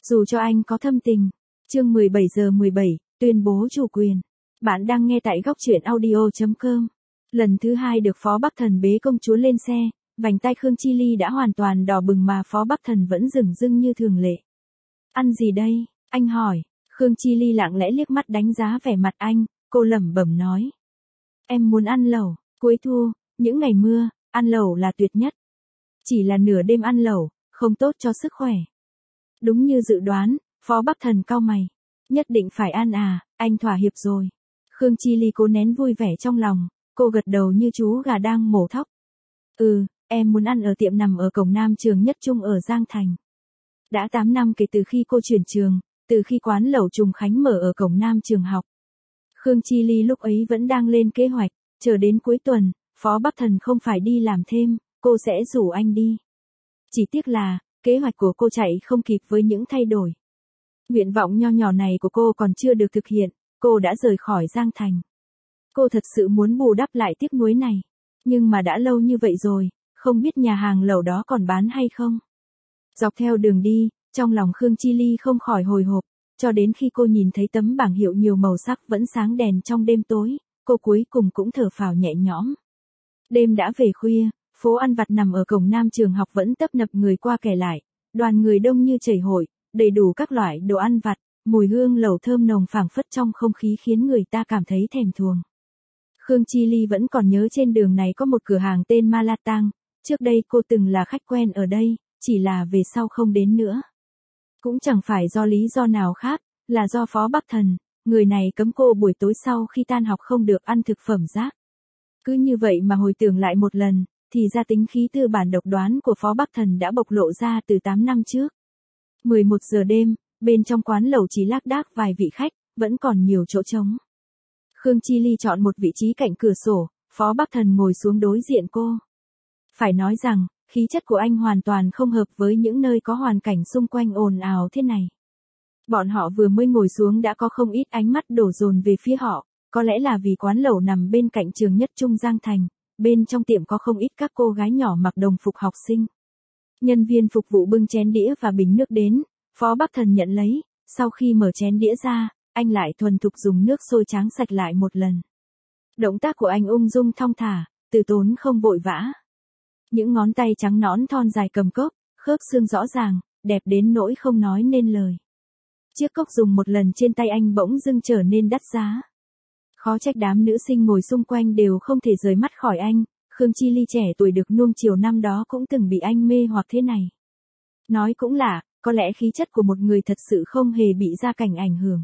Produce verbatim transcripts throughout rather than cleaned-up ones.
Dù cho anh có thâm tình. Chương mười bảy giờ mười bảy, tuyên bố chủ quyền. Bạn đang nghe tại góc truyện audio chấm com. Lần thứ hai được Phó Bắc Thần bế công chúa lên xe, vành tai Khương Chi Ly đã hoàn toàn đỏ bừng mà Phó Bắc Thần vẫn dửng dưng như thường lệ. Ăn gì đây? Anh hỏi. Khương Chi Ly lặng lẽ liếc mắt đánh giá vẻ mặt anh, cô lẩm bẩm nói. Em muốn ăn lẩu, cuối thu, những ngày mưa, ăn lẩu là tuyệt nhất. Chỉ là nửa đêm ăn lẩu, không tốt cho sức khỏe. Đúng như dự đoán, Phó Bắc Thần cau mày. Nhất định phải ăn à, anh thỏa hiệp rồi. Khương Chi Ly cố nén vui vẻ trong lòng, cô gật đầu như chú gà đang mổ thóc. Ừ, em muốn ăn ở tiệm nằm ở cổng Nam Trường Nhất Trung ở Giang Thành. Đã tám năm kể từ khi cô chuyển trường, từ khi quán lẩu Trùng Khánh mở ở cổng Nam trường học. Khương Chi Ly lúc ấy vẫn đang lên kế hoạch, chờ đến cuối tuần, Phó Bắc Thần không phải đi làm thêm, cô sẽ rủ anh đi. Chỉ tiếc là, kế hoạch của cô chạy không kịp với những thay đổi. Nguyện vọng nho nhỏ này của cô còn chưa được thực hiện, cô đã rời khỏi Giang Thành. Cô thật sự muốn bù đắp lại tiếc nuối này. Nhưng mà đã lâu như vậy rồi, không biết nhà hàng lẩu đó còn bán hay không. Dọc theo đường đi, trong lòng Khương Chi Ly không khỏi hồi hộp, cho đến khi cô nhìn thấy tấm bảng hiệu nhiều màu sắc vẫn sáng đèn trong đêm tối, cô cuối cùng cũng thở phào nhẹ nhõm. Đêm đã về khuya, phố ăn vặt nằm ở cổng Nam trường học vẫn tấp nập người qua kẻ lại, đoàn người đông như chảy hội, đầy đủ các loại đồ ăn vặt, mùi hương lẩu thơm nồng phảng phất trong không khí khiến người ta cảm thấy thèm thuồng. Khương Chi Ly vẫn còn nhớ trên đường này có một cửa hàng tên Ma La Tang, trước đây cô từng là khách quen ở đây, chỉ là về sau không đến nữa. Cũng chẳng phải do lý do nào khác, là do Phó Bắc Thần, người này cấm cô buổi tối sau khi tan học không được ăn thực phẩm rác. Cứ như vậy mà hồi tưởng lại một lần, thì ra tính khí tư bản độc đoán của Phó Bắc Thần đã bộc lộ ra từ tám năm trước. mười một giờ đêm, bên trong quán lẩu chỉ lác đác vài vị khách, vẫn còn nhiều chỗ trống. Khương Chi Ly chọn một vị trí cạnh cửa sổ, Phó Bắc Thần ngồi xuống đối diện cô. Phải nói rằng, khí chất của anh hoàn toàn không hợp với những nơi có hoàn cảnh xung quanh ồn ào thế này. Bọn họ vừa mới ngồi xuống đã có không ít ánh mắt đổ dồn về phía họ, có lẽ là vì quán lẩu nằm bên cạnh trường Nhất Trung Giang Thành, bên trong tiệm có không ít các cô gái nhỏ mặc đồng phục học sinh. Nhân viên phục vụ bưng chén đĩa và bình nước đến, Phó Bắc Thần nhận lấy, sau khi mở chén đĩa ra, anh lại thuần thục dùng nước sôi tráng sạch lại một lần. Động tác của anh ung dung thong thả, từ tốn không vội vã. Những ngón tay trắng nõn thon dài cầm cốc, khớp xương rõ ràng, đẹp đến nỗi không nói nên lời. Chiếc cốc dùng một lần trên tay anh bỗng dưng trở nên đắt giá. Khó trách đám nữ sinh ngồi xung quanh đều không thể rời mắt khỏi anh, Khương Chi Ly trẻ tuổi được nuông chiều năm đó cũng từng bị anh mê hoặc thế này. Nói cũng lạ, có lẽ khí chất của một người thật sự không hề bị gia cảnh ảnh hưởng.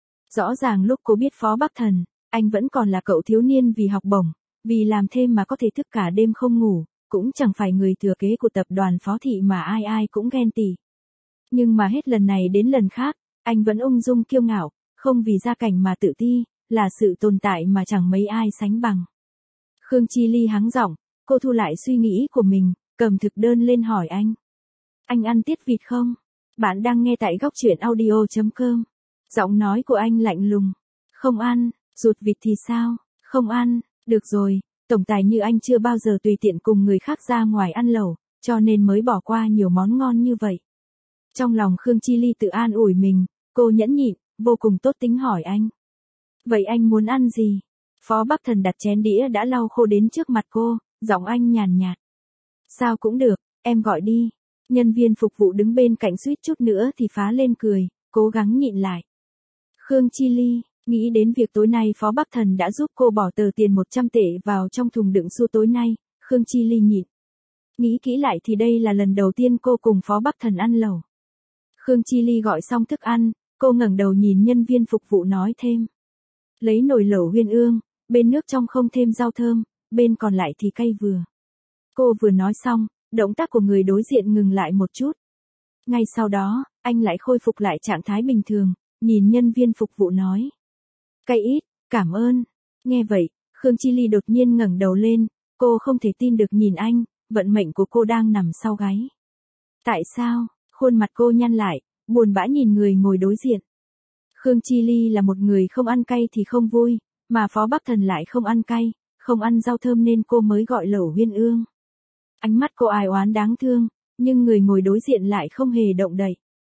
Rõ ràng lúc cô biết Phó Bắc Thần, anh vẫn còn là cậu thiếu niên vì học bổng, vì làm thêm mà có thể thức cả đêm không ngủ, cũng chẳng phải người thừa kế của tập đoàn Phó Thị mà ai ai cũng ghen tị. Nhưng mà hết lần này đến lần khác, anh vẫn ung dung kiêu ngạo, không vì gia cảnh mà tự ti, là sự tồn tại mà chẳng mấy ai sánh bằng. Khương Chi Ly hắng giọng, cô thu lại suy nghĩ của mình, cầm thực đơn lên hỏi anh. Anh ăn tiết vịt không? Bạn đang nghe tại góc truyện audio chấm com. Giọng nói của anh lạnh lùng. Không ăn, ruột vịt thì sao? Không ăn, được rồi, tổng tài như anh chưa bao giờ tùy tiện cùng người khác ra ngoài ăn lẩu, cho nên mới bỏ qua nhiều món ngon như vậy. Trong lòng Khương Chi Ly tự an ủi mình, cô nhẫn nhịn, vô cùng tốt tính hỏi anh. Vậy anh muốn ăn gì? Phó Bắc Thần đặt chén đĩa đã lau khô đến trước mặt cô, giọng anh nhàn nhạt. Sao cũng được, em gọi đi. Nhân viên phục vụ đứng bên cạnh suýt chút nữa thì phá lên cười, cố gắng nhịn lại. Khương Chi Ly, nghĩ đến việc tối nay Phó Bắc Thần đã giúp cô bỏ tờ tiền một trăm tệ vào trong thùng đựng xu tối nay, Khương Chi Ly nhịn. Nghĩ kỹ lại thì đây là lần đầu tiên cô cùng Phó Bắc Thần ăn lẩu. Khương Chi Ly gọi xong thức ăn, cô ngẩng đầu nhìn nhân viên phục vụ nói thêm. Lấy nồi lẩu Huyên Ương, bên nước trong không thêm rau thơm, bên còn lại thì cay vừa. Cô vừa nói xong, động tác của người đối diện ngừng lại một chút. Ngay sau đó, anh lại khôi phục lại trạng thái bình thường, nhìn nhân viên phục vụ nói. Cay ít, cảm ơn. Nghe vậy, Khương Chi Ly đột nhiên ngẩng đầu lên, cô không thể tin được nhìn anh, vận mệnh của cô đang nằm sau gáy. Tại sao? Khuôn mặt cô nhăn lại, buồn bã nhìn người ngồi đối diện. Khương Chi Ly là một người không ăn cay thì không vui, mà Phó Bắc Thần lại không ăn cay, không ăn rau thơm nên cô mới gọi lẩu Huyên Ương. Ánh mắt cô ai oán đáng thương, nhưng người ngồi đối diện lại không hề động đậy.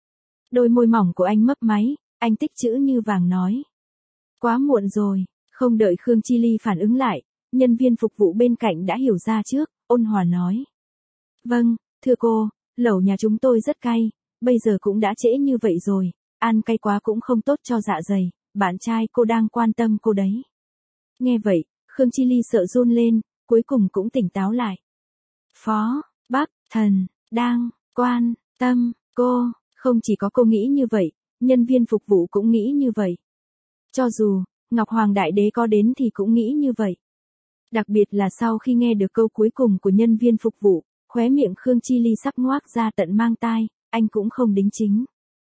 Đôi môi mỏng của anh mấp máy, anh tích chữ như vàng nói. Quá muộn rồi, không đợi Khương Chi Ly phản ứng lại, nhân viên phục vụ bên cạnh đã hiểu ra trước, ôn hòa nói. Vâng, thưa cô, lẩu nhà chúng tôi rất cay, bây giờ cũng đã trễ như vậy rồi, ăn cay quá cũng không tốt cho dạ dày, bạn trai cô đang quan tâm cô đấy. Nghe vậy, Khương Chi Ly sợ run lên, cuối cùng cũng tỉnh táo lại. Phó, Bắc, Thần, đang, quan, tâm, cô, không chỉ có cô nghĩ như vậy, nhân viên phục vụ cũng nghĩ như vậy. Cho dù, Ngọc Hoàng Đại Đế có đến thì cũng nghĩ như vậy. Đặc biệt là sau khi nghe được câu cuối cùng của nhân viên phục vụ, khóe miệng Khương Chi Ly sắp ngoác ra tận mang tai, anh cũng không đính chính.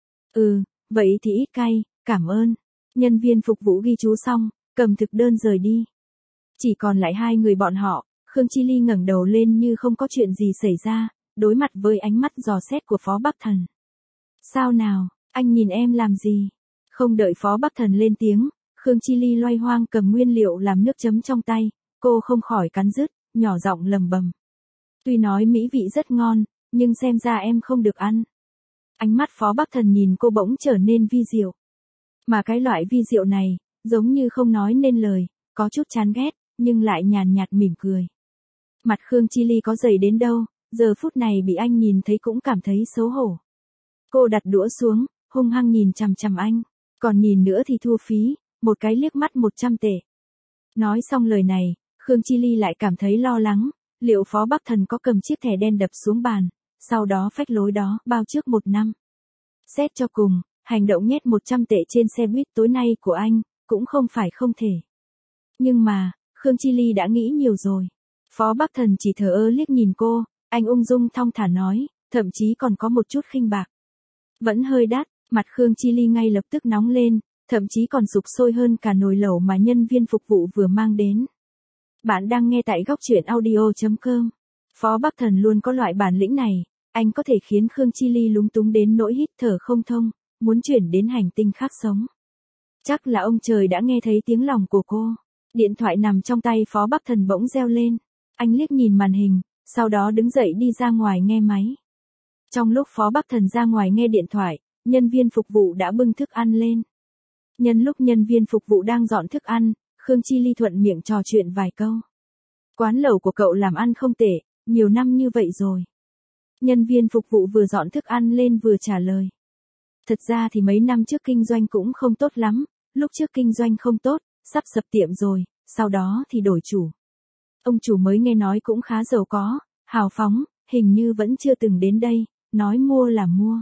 Ừ, vậy thì ít cay, cảm ơn. Nhân viên phục vụ ghi chú xong, cầm thực đơn rời đi. Chỉ còn lại hai người bọn họ, Khương Chi Ly ngẩng đầu lên như không có chuyện gì xảy ra, đối mặt với ánh mắt dò xét của Phó Bắc Thần. Sao nào, anh nhìn em làm gì? Không đợi Phó Bắc Thần lên tiếng, Khương Chi Ly loay hoang cầm nguyên liệu làm nước chấm trong tay, cô không khỏi cắn rứt, nhỏ giọng lầm bầm. Tuy nói mỹ vị rất ngon, nhưng xem ra em không được ăn. Ánh mắt Phó Bắc Thần nhìn cô bỗng trở nên vi diệu. Mà cái loại vi diệu này, giống như không nói nên lời, có chút chán ghét, nhưng lại nhàn nhạt mỉm cười. Mặt Khương Chi Ly có dày đến đâu, giờ phút này bị anh nhìn thấy cũng cảm thấy xấu hổ. Cô đặt đũa xuống, hung hăng nhìn chằm chằm anh, còn nhìn nữa thì thua phí, một cái liếc mắt một trăm tệ. Nói xong lời này, Khương Chi Ly lại cảm thấy lo lắng, liệu Phó Bắc Thần có cầm chiếc thẻ đen đập xuống bàn, sau đó phách lối đó bao trước một năm. Xét cho cùng, hành động nhét một trăm tệ trên xe buýt tối nay của anh, cũng không phải không thể. Nhưng mà, Khương Chi Ly đã nghĩ nhiều rồi. Phó Bắc Thần chỉ thờ ơ liếc nhìn cô, anh ung dung thong thả nói, thậm chí còn có một chút khinh bạc. Vẫn hơi đắt, mặt Khương Chi Ly ngay lập tức nóng lên, thậm chí còn sục sôi hơn cả nồi lẩu mà nhân viên phục vụ vừa mang đến. Bạn đang nghe tại góc truyện audio chấm com. Phó Bắc Thần luôn có loại bản lĩnh này, anh có thể khiến Khương Chi Ly lúng túng đến nỗi hít thở không thông, muốn chuyển đến hành tinh khác sống. Chắc là ông trời đã nghe thấy tiếng lòng của cô. Điện thoại nằm trong tay Phó Bắc Thần bỗng reo lên. Anh liếc nhìn màn hình, sau đó đứng dậy đi ra ngoài nghe máy. Trong lúc Phó Bắc Thần ra ngoài nghe điện thoại, nhân viên phục vụ đã bưng thức ăn lên. Nhân lúc nhân viên phục vụ đang dọn thức ăn, Khương Chi Ly thuận miệng trò chuyện vài câu. Quán lẩu của cậu làm ăn không tệ, nhiều năm như vậy rồi. Nhân viên phục vụ vừa dọn thức ăn lên vừa trả lời. Thật ra thì mấy năm trước kinh doanh cũng không tốt lắm, lúc trước kinh doanh không tốt, sắp sập tiệm rồi, sau đó thì đổi chủ. Ông chủ mới nghe nói cũng khá giàu có, hào phóng, hình như vẫn chưa từng đến đây, nói mua là mua.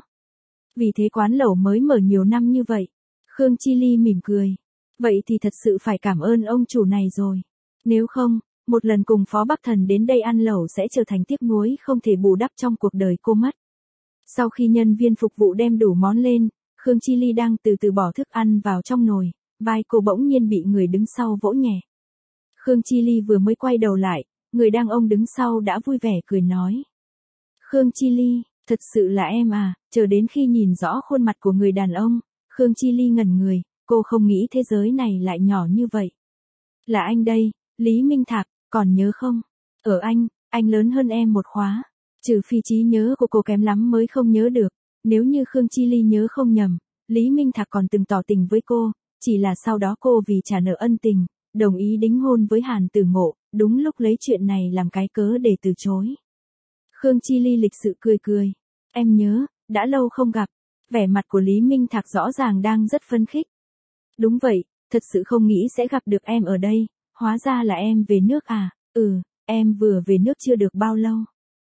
Vì thế quán lẩu mới mở nhiều năm như vậy. Khương Chi Ly mỉm cười. Vậy thì thật sự phải cảm ơn ông chủ này rồi. Nếu không, một lần cùng Phó Bắc Thần đến đây ăn lẩu sẽ trở thành tiếc nuối không thể bù đắp trong cuộc đời cô mất. Sau khi nhân viên phục vụ đem đủ món lên, Khương Chi Ly đang từ từ bỏ thức ăn vào trong nồi, vai cô bỗng nhiên bị người đứng sau vỗ nhẹ. Khương Chi Ly vừa mới quay đầu lại, người đàn ông đứng sau đã vui vẻ cười nói. Khương Chi Ly, thật sự là em à, chờ đến khi nhìn rõ khuôn mặt của người đàn ông, Khương Chi Ly ngẩn người, cô không nghĩ thế giới này lại nhỏ như vậy. Là anh đây, Lý Minh Thạc, còn nhớ không? Ở anh, anh lớn hơn em một khóa. Trừ phi trí nhớ của cô kém lắm mới không nhớ được, nếu như Khương Chi Ly nhớ không nhầm, Lý Minh Thạc còn từng tỏ tình với cô, chỉ là sau đó cô vì trả nợ ân tình, đồng ý đính hôn với Hàn Tử Ngộ, đúng lúc lấy chuyện này làm cái cớ để từ chối. Khương Chi Ly lịch sự cười cười, em nhớ, đã lâu không gặp, vẻ mặt của Lý Minh Thạc rõ ràng đang rất phấn khích. Đúng vậy, thật sự không nghĩ sẽ gặp được em ở đây, hóa ra là em về nước à, ừ, em vừa về nước chưa được bao lâu.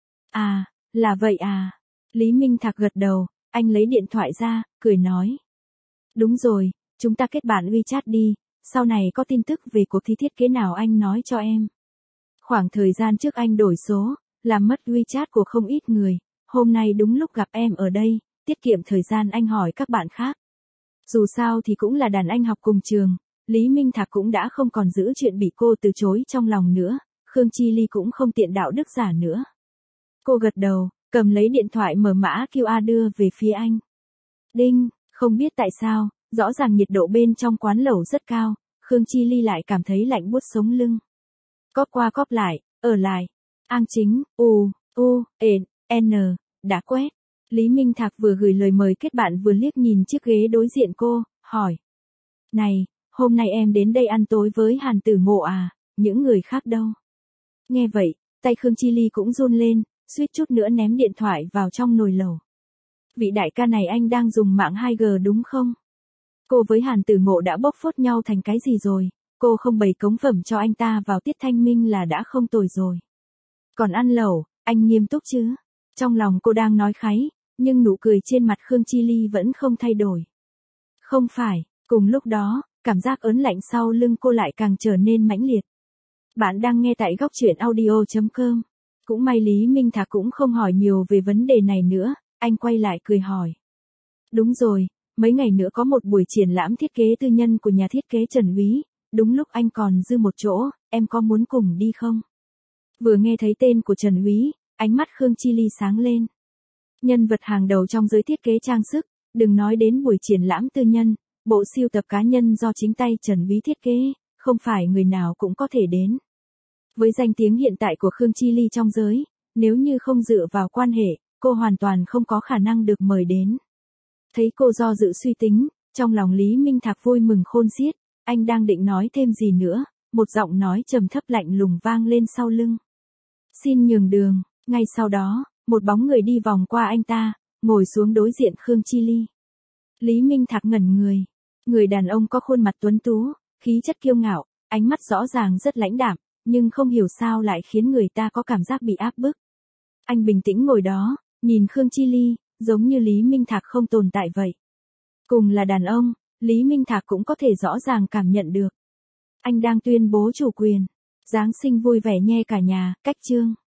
À, là vậy à. Lý Minh Thạc gật đầu, anh lấy điện thoại ra, cười nói. Đúng rồi, chúng ta kết bạn WeChat đi, sau này có tin tức về cuộc thi thiết kế nào anh nói cho em. Khoảng thời gian trước anh đổi số, làm mất WeChat của không ít người, hôm nay đúng lúc gặp em ở đây, tiết kiệm thời gian anh hỏi các bạn khác. Dù sao thì cũng là đàn anh học cùng trường, Lý Minh Thạc cũng đã không còn giữ chuyện bị cô từ chối trong lòng nữa, Khương Chi Ly cũng không tiện đạo đức giả nữa. Cô gật đầu, cầm lấy điện thoại mở mã quy rờ đưa về phía anh. Đinh, không biết tại sao, rõ ràng nhiệt độ bên trong quán lẩu rất cao, Khương Chi Ly lại cảm thấy lạnh buốt sống lưng. Cóp qua cóp lại, ở lại. An chính, U, U, N, N, đã quét. Lý Minh Thạc vừa gửi lời mời kết bạn vừa liếc nhìn chiếc ghế đối diện cô, hỏi. Này, hôm nay em đến đây ăn tối với Hàn Tử Ngộ à, những người khác đâu? Nghe vậy, tay Khương Chi Ly cũng run lên, suýt chút nữa ném điện thoại vào trong nồi lẩu. Vị đại ca này anh đang dùng mạng hai G đúng không? Cô với Hàn Tử Ngộ đã bốc phốt nhau thành cái gì rồi, cô không bày cống phẩm cho anh ta vào tiết thanh minh là đã không tồi rồi. Còn ăn lẩu, anh nghiêm túc chứ? Trong lòng cô đang nói kháy, nhưng nụ cười trên mặt Khương Chi Ly vẫn không thay đổi. Không phải, cùng lúc đó, cảm giác ớn lạnh sau lưng cô lại càng trở nên mãnh liệt. Bạn đang nghe tại góc truyện audio chấm com. Cũng may Lý Minh Thạc cũng không hỏi nhiều về vấn đề này nữa, anh quay lại cười hỏi. Đúng rồi, mấy ngày nữa có một buổi triển lãm thiết kế tư nhân của nhà thiết kế Trần Úy, đúng lúc anh còn dư một chỗ, em có muốn cùng đi không? Vừa nghe thấy tên của Trần Úy, ánh mắt Khương Chi Ly sáng lên. Nhân vật hàng đầu trong giới thiết kế trang sức, đừng nói đến buổi triển lãm tư nhân, bộ sưu tập cá nhân do chính tay Trần Úy thiết kế, không phải người nào cũng có thể đến. Với danh tiếng hiện tại của Khương Chi Ly trong giới, nếu như không dựa vào quan hệ, cô hoàn toàn không có khả năng được mời đến. Thấy cô do dự suy tính, trong lòng Lý Minh Thạc vui mừng khôn xiết, anh đang định nói thêm gì nữa, một giọng nói trầm thấp lạnh lùng vang lên sau lưng. Xin nhường đường, ngay sau đó, một bóng người đi vòng qua anh ta, ngồi xuống đối diện Khương Chi Ly. Lý Minh Thạc ngẩn người, người đàn ông có khuôn mặt tuấn tú, khí chất kiêu ngạo, ánh mắt rõ ràng rất lãnh đạm, nhưng không hiểu sao lại khiến người ta có cảm giác bị áp bức. Anh bình tĩnh ngồi đó, nhìn Khương Chi Ly, giống như Lý Minh Thạc không tồn tại vậy. Cùng là đàn ông, Lý Minh Thạc cũng có thể rõ ràng cảm nhận được. Anh đang tuyên bố chủ quyền. Giáng sinh vui vẻ nhe cả nhà, cách chương.